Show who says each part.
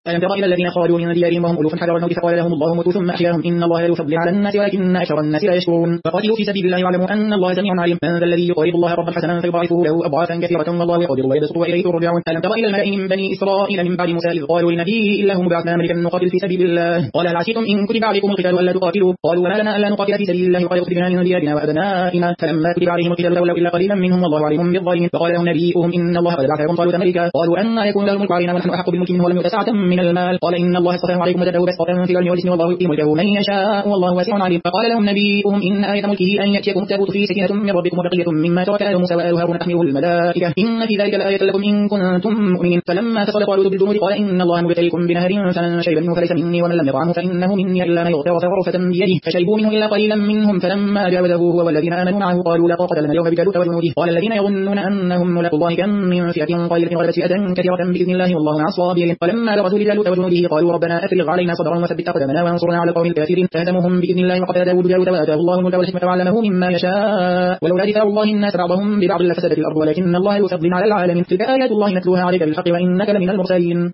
Speaker 1: ألم تر إلى الذين خرجوا من ديارهم وهم ألوف حذر الموت فقال لهم الله موتوا ثم أحياهم إن الله لا يفضل على الناس ولكن أكثر الناس لا يشكرون فقاتلوا في سبيل الله واعلموا أن الله سميع عليم من ذا الذي يقرض الله ربا حسنا فيضاعفه له أضعافا كثيرة والله يقدر ويبسط وإليه ترجعون ألم تر إلى الملأ من بني إسرائيل من بعد موسى إذ قالوا لنبي إلا هم بعثنا ملكا نقاتل في سبيل الله قال هل عسيتم إن كتب عليكم القتال ألا تقاتلوا قالوا وما لنا ألا نقاتل في سبيل الله وقد أخرجنا من ديارنا وأبنائنا فلما كتب عليهم القتال تولوا إلا قليلا منهم والله عليم بالظالمين فقال لهم نبيهم إن الله قد بعث لكم طالوت ملكا قالوا أن يكون له الملك علينا ونحن أحق بالملك منه ولم يؤت سعة من المال قال إن الله اصطفاه عليكم وزاده بسطة في العلم والجسم والله يؤتي ملكه من يشاء والله واسع عليم فقال لهم نبيهم إن آية ملكه أن يأتيكم التابوت فيه سكينة من ربكم وبقية مما ترك آل موسى وآل هارون تحمله الملائكة إن في ذلك لآية لكم إن كنتم مؤمنين فلما فصل طالوت بالجنود قال إن الله مبتليكم بنهر فمن شرب منه فليس مني ومن لم يطعمه فإنه مني إلا من اغترف غرفة بيده فشربوا منه إلا قليلا منهم فلما جاوزه هو والذين آمنوا معه قالوا لا طاقة لنا اليوم بجالوت وجنوده قال الذين يظنون أنهم ملاقو الله كم من فئة قليلة غلبت فئة كثيرة بإذن الله والله مع الصابرين فلما برزوا لجالوت وجنوده قالوا ربنا أفرغ علينا صبرا وثبت أقدامنا وانصرنا على القوم الكافرين فهزموهم بإذن الله وقتل داود جالوت وآتاه الله الملك والحكمة وعلمه مما يشاء ولولا دفاع الله الناس بعضهم ببعض لفسدت الأرض ولكن الله يفضل على العالمين تلك آيات الله نتلوها عليك بالحق وإنك لمن المرسلين